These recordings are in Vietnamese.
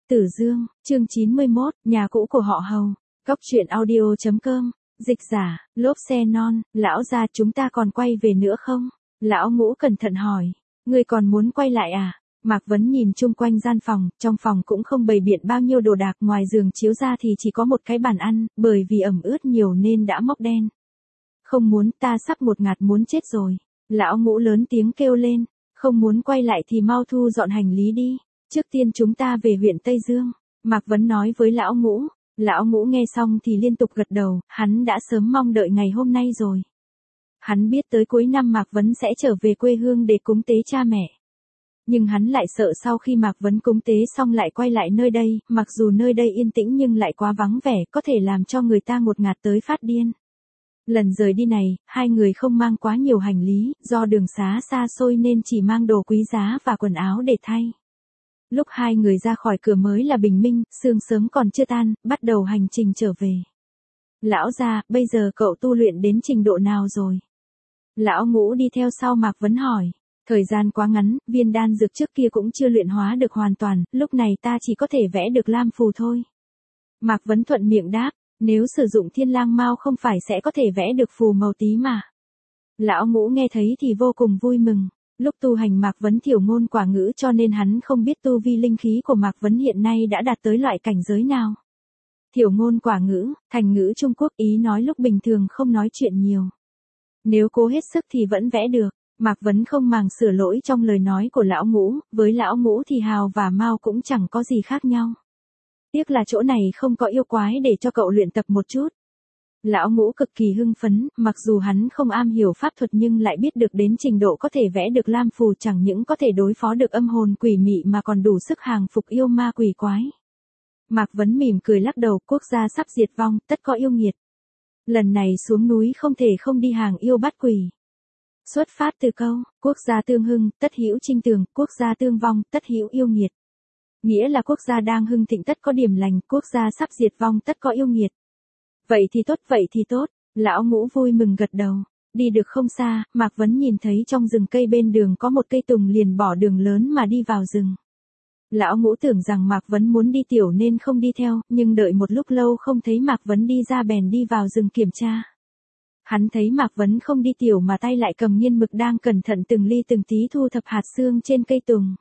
Tử Dương, chương 91, nhà cũ của họ Hầu. Cóc truyện audio.com, dịch giả, lốp xe non, lão gia chúng ta còn quay về nữa không? Lão Ngũ cẩn thận hỏi, ngươi còn muốn quay lại à? Mạc Vấn nhìn chung quanh gian phòng, trong phòng cũng không bày biện bao nhiêu đồ đạc, ngoài giường chiếu ra thì chỉ có một cái bàn ăn, bởi vì ẩm ướt nhiều nên đã mốc đen. Không muốn, ta sắp một ngạt muốn chết rồi. Lão Ngũ lớn tiếng kêu lên, không muốn quay lại thì mau thu dọn hành lý đi. Trước tiên chúng ta về huyện Tây Dương. Mạc Vấn nói với Lão Ngũ. Lão Ngũ nghe xong thì liên tục gật đầu, hắn đã sớm mong đợi ngày hôm nay rồi. Hắn biết tới cuối năm Mạc Vấn sẽ trở về quê hương để cúng tế cha mẹ. Nhưng hắn lại sợ sau khi Mạc Vấn cúng tế xong lại quay lại nơi đây, mặc dù nơi đây yên tĩnh nhưng lại quá vắng vẻ, có thể làm cho người ta ngột ngạt tới phát điên. Lần rời đi này, hai người không mang quá nhiều hành lý, do đường xá xa xôi nên chỉ mang đồ quý giá và quần áo để thay. Lúc hai người ra khỏi cửa mới là bình minh, sương sớm còn chưa tan, bắt đầu hành trình trở về. Lão gia, bây giờ cậu tu luyện đến trình độ nào rồi? Lão Ngũ đi theo sau Mạc Vấn hỏi. Thời gian quá ngắn, viên đan dược trước kia cũng chưa luyện hóa được hoàn toàn, lúc này ta chỉ có thể vẽ được lam phù thôi. Mạc Vấn thuận miệng đáp, nếu sử dụng thiên lang mao không phải sẽ có thể vẽ được phù màu tí mà. Lão Ngũ nghe thấy thì vô cùng vui mừng. Lúc tu hành Mạc Vấn thiểu ngôn quả ngữ cho nên hắn không biết tu vi linh khí của Mạc Vấn hiện nay đã đạt tới loại cảnh giới nào. Thiểu ngôn quả ngữ, thành ngữ Trung Quốc, ý nói lúc bình thường không nói chuyện nhiều. Nếu cố hết sức thì vẫn vẽ được. Mạc Vấn không màng sửa lỗi trong lời nói của Lão Ngũ, với Lão Ngũ thì hào và mao cũng chẳng có gì khác nhau. Tiếc là chỗ này không có yêu quái để cho cậu luyện tập một chút. Lão Ngũ cực kỳ hưng phấn, mặc dù hắn không am hiểu pháp thuật nhưng lại biết được đến trình độ có thể vẽ được lam phù, chẳng những có thể đối phó được âm hồn quỷ mị mà còn đủ sức hàng phục yêu ma quỷ quái. Mạc Vấn mỉm cười lắc đầu, quốc gia sắp diệt vong, tất có yêu nghiệt. Lần này xuống núi không thể không đi hàng yêu bắt quỷ. Xuất phát từ câu, quốc gia tương hưng, tất hữu trinh tường, quốc gia tương vong, tất hữu yêu nghiệt. Nghĩa là quốc gia đang hưng thịnh tất có điểm lành, quốc gia sắp diệt vong tất có yêu nghiệt. Vậy thì tốt, Lão Ngũ vui mừng gật đầu. Đi được không xa, Mạc Vấn nhìn thấy trong rừng cây bên đường có một cây tùng, liền bỏ đường lớn mà đi vào rừng. Lão Ngũ tưởng rằng Mạc Vấn muốn đi tiểu nên không đi theo, nhưng đợi một lúc lâu không thấy Mạc Vấn đi ra bèn đi vào rừng kiểm tra. Hắn thấy Mạc Vấn không đi tiểu mà tay lại cầm nghiên mực đang cẩn thận từng ly từng tí thu thập hạt xương trên cây tùng.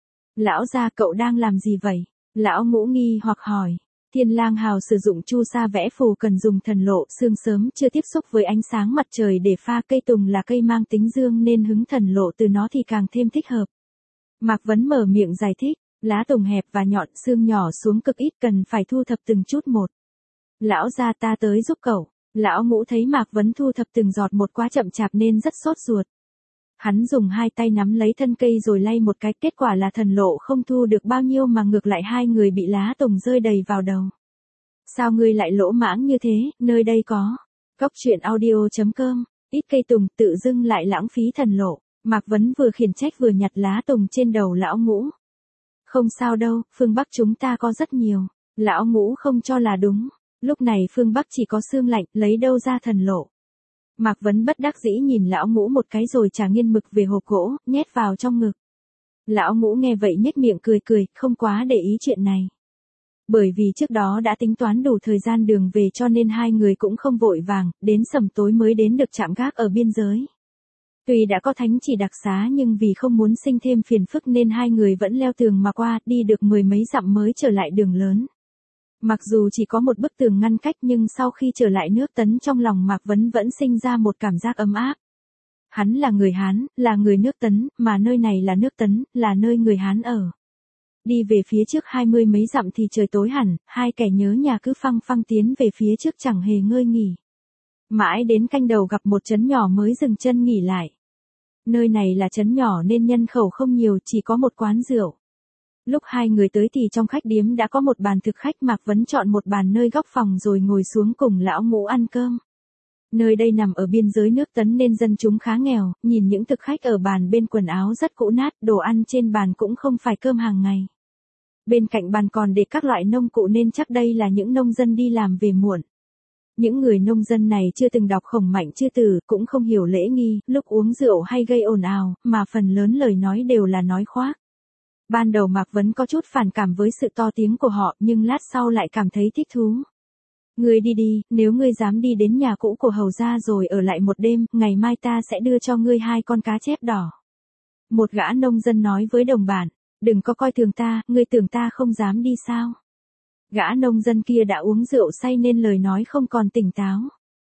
Lão gia, cậu đang làm gì vậy? Lão Ngũ nghi hoặc hỏi. Thiên lang hào sử dụng chu sa vẽ phù cần dùng thần lộ, xương sớm chưa tiếp xúc với ánh sáng mặt trời để pha, cây tùng là cây mang tính dương nên hứng thần lộ từ nó thì càng thêm thích hợp. Mạc Vấn mở miệng giải thích, lá tùng hẹp và nhọn, xương nhỏ xuống cực ít, cần phải thu thập từng chút một. Lão gia, ta tới giúp cậu. Lão Ngũ thấy Mạc Vấn thu thập từng giọt một quá chậm chạp nên rất sốt ruột. Hắn dùng hai tay nắm lấy thân cây rồi lay một cái, kết quả là thần lộ không thu được bao nhiêu mà ngược lại hai người bị lá tùng rơi đầy vào đầu. Sao ngươi lại lỗ mãng như thế, nơi đây có. Cóc truyện audio.com, ít cây tùng tự dưng lại lãng phí thần lộ. Mạc Vấn vừa khiển trách vừa nhặt lá tùng trên đầu Lão Ngũ. Không sao đâu, phương Bắc chúng ta có rất nhiều. Lão Ngũ không cho là đúng. Lúc này phương Bắc chỉ có xương lạnh, lấy đâu ra thần lộ. Mạc Vấn bất đắc dĩ nhìn Lão Ngũ một cái rồi trả nghiên mực về hộp gỗ, nhét vào trong ngực. Lão Ngũ nghe vậy nhếch miệng cười cười, không quá để ý chuyện này. Bởi vì trước đó đã tính toán đủ thời gian đường về cho nên hai người cũng không vội vàng, đến sầm tối mới đến được trạm gác ở biên giới. Tuy đã có thánh chỉ đặc xá nhưng vì không muốn sinh thêm phiền phức nên hai người vẫn leo tường mà qua, đi được mười mấy dặm mới trở lại đường lớn. Mặc dù chỉ có một bức tường ngăn cách nhưng sau khi trở lại nước Tấn trong lòng Mạc Vấn vẫn sinh ra một cảm giác ấm áp. Hắn là người Hán, là người nước Tấn, mà nơi này là nước Tấn, là nơi người Hán ở. Đi về phía trước 20 mấy dặm thì trời tối hẳn, hai kẻ nhớ nhà cứ phăng phăng tiến về phía trước chẳng hề ngơi nghỉ. Mãi đến canh đầu gặp một trấn nhỏ mới dừng chân nghỉ lại. Nơi này là trấn nhỏ nên nhân khẩu không nhiều, chỉ có một quán rượu. Lúc hai người tới thì trong khách điếm đã có một bàn thực khách, Mạc Vấn chọn một bàn nơi góc phòng rồi ngồi xuống cùng Lão Ngũ ăn cơm. Nơi đây nằm ở biên giới nước Tấn nên dân chúng khá nghèo, nhìn những thực khách ở bàn bên quần áo rất cũ nát, đồ ăn trên bàn cũng không phải cơm hàng ngày. Bên cạnh bàn còn để các loại nông cụ nên chắc đây là những nông dân đi làm về muộn. Những người nông dân này chưa từng đọc khổng mạnh chư tử, cũng không hiểu lễ nghi, lúc uống rượu hay gây ồn ào, mà phần lớn lời nói đều là nói khoác. Ban đầu Mạc Vấn có chút phản cảm với sự to tiếng của họ, nhưng lát sau lại cảm thấy thích thú. Ngươi đi đi, nếu ngươi dám đi đến nhà cũ của hầu gia rồi ở lại một đêm, ngày mai ta sẽ đưa cho ngươi 2 con cá chép đỏ. Một gã nông dân nói với đồng bạn, đừng có coi thường ta, ngươi tưởng ta không dám đi sao? Gã nông dân kia đã uống rượu say nên lời nói không còn tỉnh táo.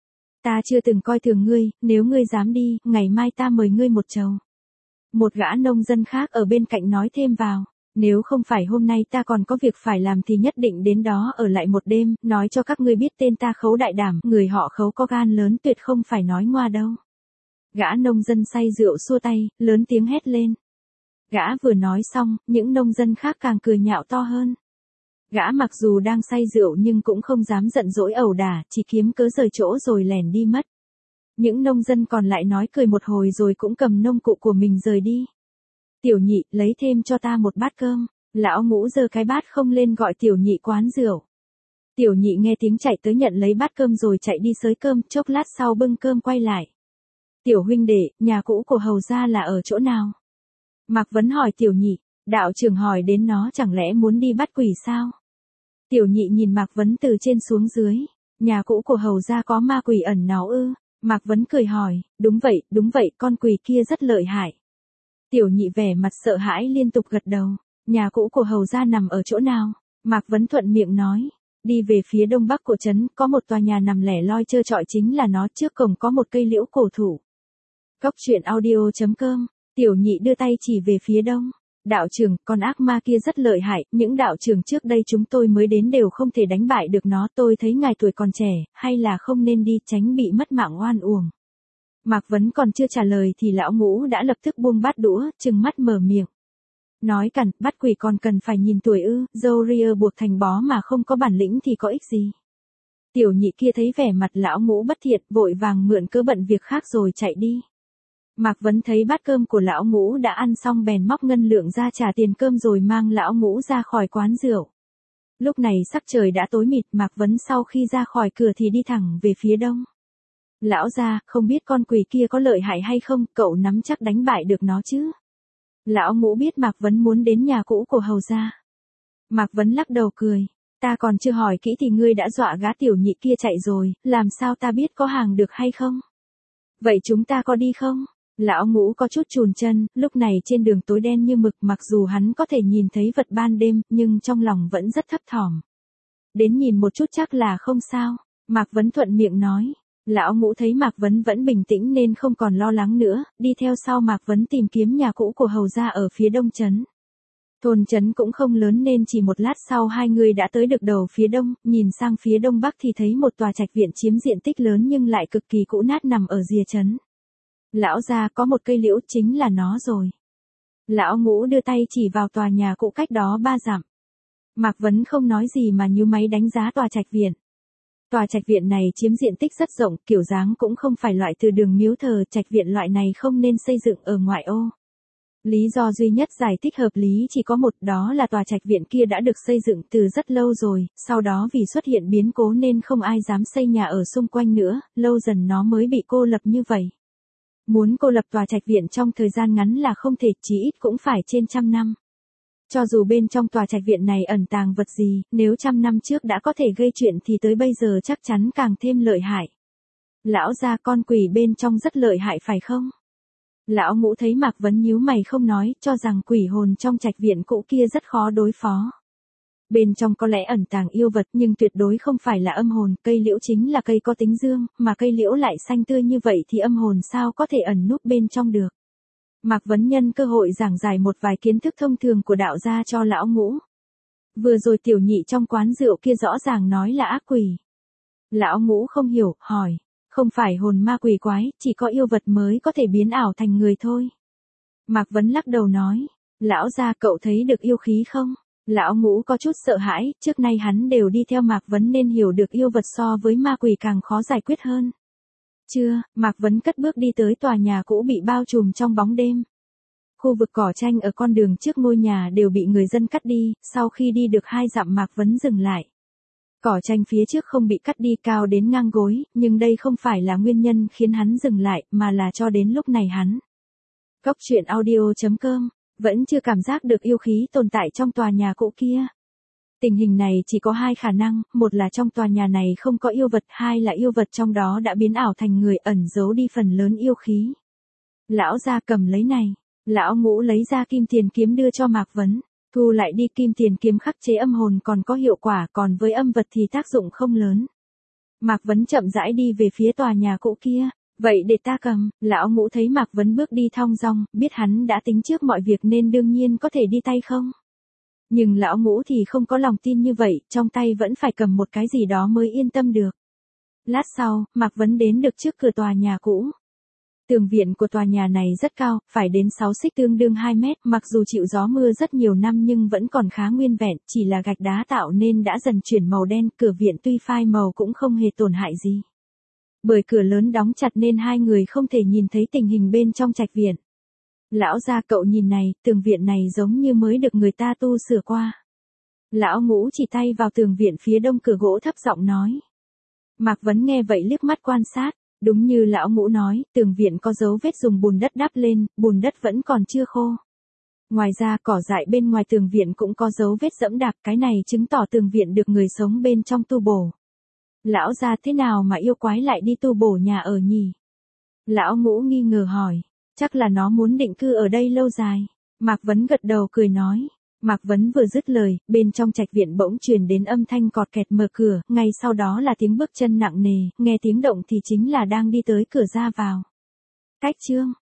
Ta chưa từng coi thường ngươi, nếu ngươi dám đi, ngày mai ta mời ngươi một chầu. Một gã nông dân khác ở bên cạnh nói thêm vào, nếu không phải hôm nay ta còn có việc phải làm thì nhất định đến đó ở lại một đêm, nói cho các ngươi biết tên ta Khấu Đại Đảm, người họ Khấu có gan lớn tuyệt không phải nói ngoa đâu. Gã nông dân say rượu xua tay, lớn tiếng hét lên. Gã vừa nói xong, những nông dân khác càng cười nhạo to hơn. Gã mặc dù đang say rượu nhưng cũng không dám giận dỗi ẩu đả, chỉ kiếm cớ rời chỗ rồi lẻn đi mất. Những nông dân còn lại nói cười một hồi rồi cũng cầm nông cụ của mình rời đi. Tiểu Nhị, lấy thêm cho ta một bát cơm. Lão Ngũ giơ cái bát không lên gọi Tiểu Nhị quán rượu. Tiểu Nhị nghe tiếng chạy tới nhận lấy bát cơm rồi chạy đi xới cơm, chốc lát sau bưng cơm quay lại. Tiểu huynh đệ, nhà cũ của hầu gia là ở chỗ nào? Mạc Vấn hỏi Tiểu Nhị, đạo trưởng hỏi đến nó chẳng lẽ muốn đi bắt quỷ sao? Tiểu Nhị nhìn Mạc Vấn từ trên xuống dưới, nhà cũ của hầu gia có ma quỷ ẩn náu ư? Mạc Vấn cười hỏi, đúng vậy, con quỷ kia rất lợi hại. Tiểu Nhị vẻ mặt sợ hãi liên tục gật đầu, nhà cũ của hầu gia nằm ở chỗ nào? Mạc Vấn thuận miệng nói, đi về phía đông bắc của trấn, có một tòa nhà nằm lẻ loi trơ trọi chính là nó, trước cổng có một cây liễu cổ thụ. Cốc truyện audio.com, Tiểu Nhị đưa tay chỉ về phía đông. Đạo trưởng, con ác ma kia rất lợi hại, những đạo trưởng trước đây chúng tôi mới đến đều không thể đánh bại được nó, tôi thấy ngài tuổi còn trẻ, hay là không nên đi tránh bị mất mạng oan uổng. Mạc Vấn còn chưa trả lời thì lão Ngũ đã lập tức buông bát đũa, trừng mắt mở miệng. Nói cằn, bắt quỷ còn cần phải nhìn tuổi ư, râu ria buộc thành bó mà không có bản lĩnh thì có ích gì. Tiểu Nhị kia thấy vẻ mặt lão Ngũ bất thiện, vội vàng mượn cớ bận việc khác rồi chạy đi. Mạc Vấn thấy bát cơm của lão Ngũ đã ăn xong bèn móc ngân lượng ra trả tiền cơm rồi mang lão Ngũ ra khỏi quán rượu. Lúc này sắc trời đã tối mịt, Mạc Vấn sau khi ra khỏi cửa thì đi thẳng về phía đông. Lão gia, không biết con quỷ kia có lợi hại hay không, cậu nắm chắc đánh bại được nó chứ? Lão Ngũ biết Mạc Vấn muốn đến nhà cũ của hầu gia. Mạc Vấn lắc đầu cười, ta còn chưa hỏi kỹ thì ngươi đã dọa gã Tiểu Nhị kia chạy rồi, làm sao ta biết có hàng được hay không? Vậy chúng ta có đi không? Lão Ngũ có chút chùn chân, lúc này trên đường tối đen như mực, mặc dù hắn có thể nhìn thấy vật ban đêm, nhưng trong lòng vẫn rất thấp thỏm. Đến nhìn một chút chắc là không sao, Mạc Vấn thuận miệng nói. Lão Ngũ thấy Mạc Vấn vẫn bình tĩnh nên không còn lo lắng nữa, đi theo sau Mạc Vấn tìm kiếm nhà cũ của hầu gia ở phía đông trấn. Thôn trấn cũng không lớn nên chỉ một lát sau hai người đã tới được đầu phía đông, nhìn sang phía đông bắc thì thấy một tòa trạch viện chiếm diện tích lớn nhưng lại cực kỳ cũ nát nằm ở rìa trấn. Lão gia, có một cây liễu, chính là nó rồi. Lão Ngũ đưa tay chỉ vào tòa nhà cũ cách đó 3 dặm. Mạc Vấn không nói gì mà nhíu máy đánh giá tòa trạch viện. Tòa trạch viện này chiếm diện tích rất rộng, kiểu dáng cũng không phải loại từ đường miếu thờ, trạch viện loại này không nên xây dựng ở ngoại ô. Lý do duy nhất giải thích hợp lý chỉ có một, đó là tòa trạch viện kia đã được xây dựng từ rất lâu rồi, sau đó vì xuất hiện biến cố nên không ai dám xây nhà ở xung quanh nữa, lâu dần nó mới bị cô lập như vậy. Muốn cô lập tòa trạch viện trong thời gian ngắn là không thể, chí ít cũng phải trên 100 năm. Cho dù bên trong tòa trạch viện này ẩn tàng vật gì, nếu 100 năm trước đã có thể gây chuyện thì tới bây giờ chắc chắn càng thêm lợi hại. Lão gia, con quỷ bên trong rất lợi hại phải không? Lão Ngũ thấy Mạc Vấn nhíu mày không nói, cho rằng quỷ hồn trong trạch viện cũ kia rất khó đối phó. Bên trong có lẽ ẩn tàng yêu vật nhưng tuyệt đối không phải là âm hồn, cây liễu chính là cây có tính dương, mà cây liễu lại xanh tươi như vậy thì âm hồn sao có thể ẩn núp bên trong được. Mạc Vấn nhân cơ hội giảng giải một vài kiến thức thông thường của đạo gia cho lão Ngũ. Vừa rồi Tiểu Nhị trong quán rượu kia rõ ràng nói là ác quỷ. Lão Ngũ không hiểu, hỏi, không phải hồn ma quỷ quái, chỉ có yêu vật mới có thể biến ảo thành người thôi. Mạc Vấn lắc đầu nói, lão gia, cậu thấy được yêu khí không? Lão Ngũ có chút sợ hãi, trước nay hắn đều đi theo Mạc Vấn nên hiểu được yêu vật so với ma quỷ càng khó giải quyết hơn. Chưa, Mạc Vấn cất bước đi tới tòa nhà cũ bị bao trùm trong bóng đêm. Khu vực cỏ tranh ở con đường trước ngôi nhà đều bị người dân cắt đi, sau khi đi được 2 dặm Mạc Vấn dừng lại. Cỏ tranh phía trước không bị cắt đi cao đến ngang gối, nhưng đây không phải là nguyên nhân khiến hắn dừng lại, mà là cho đến lúc này hắn. Cốc truyện audio.com vẫn chưa cảm giác được yêu khí tồn tại trong tòa nhà cũ kia. Tình hình này chỉ có hai khả năng, một là trong tòa nhà này không có yêu vật, hai là yêu vật trong đó đã biến ảo thành người ẩn giấu đi phần lớn yêu khí. Lão gia cầm lấy này, lão Ngũ lấy ra kim tiền kiếm đưa cho Mạc Vấn, thu lại đi, kim tiền kiếm khắc chế âm hồn còn có hiệu quả, còn với âm vật thì tác dụng không lớn. Mạc Vấn chậm rãi đi về phía tòa nhà cũ kia, vậy để ta cầm. Lão Ngũ thấy Mạc Vấn bước đi thong dong, biết hắn đã tính trước mọi việc nên đương nhiên có thể đi tay không. Nhưng lão Ngũ thì không có lòng tin như vậy, trong tay vẫn phải cầm một cái gì đó mới yên tâm được. Lát sau, Mạc Vấn đến được trước cửa tòa nhà cũ. Tường viện của tòa nhà này rất cao, phải đến 6 xích tương đương 2 mét, mặc dù chịu gió mưa rất nhiều năm nhưng vẫn còn khá nguyên vẹn, chỉ là gạch đá tạo nên đã dần chuyển màu đen, cửa viện tuy phai màu cũng không hề tổn hại gì. Bởi cửa lớn đóng chặt nên hai người không thể nhìn thấy tình hình bên trong trạch viện. Lão gia, cậu nhìn này, tường viện này giống như mới được người ta tu sửa qua. Lão Ngũ chỉ tay vào tường viện phía đông cửa gỗ thấp giọng nói. Mạc Vấn nghe vậy liếc mắt quan sát, đúng như lão Ngũ nói, tường viện có dấu vết dùng bùn đất đắp lên, bùn đất vẫn còn chưa khô. Ngoài ra cỏ dại bên ngoài tường viện cũng có dấu vết dẫm đạp, cái này chứng tỏ tường viện được người sống bên trong tu bổ. Lão gia, thế nào mà yêu quái lại đi tu bổ nhà ở nhỉ? Lão Ngũ nghi ngờ hỏi, chắc là nó muốn định cư ở đây lâu dài. Mạc Vấn gật đầu cười nói. Mạc Vấn vừa dứt lời, bên trong trạch viện bỗng truyền đến âm thanh cọt kẹt mở cửa, ngay sau đó là tiếng bước chân nặng nề, nghe tiếng động thì chính là đang đi tới cửa ra vào. Cách chương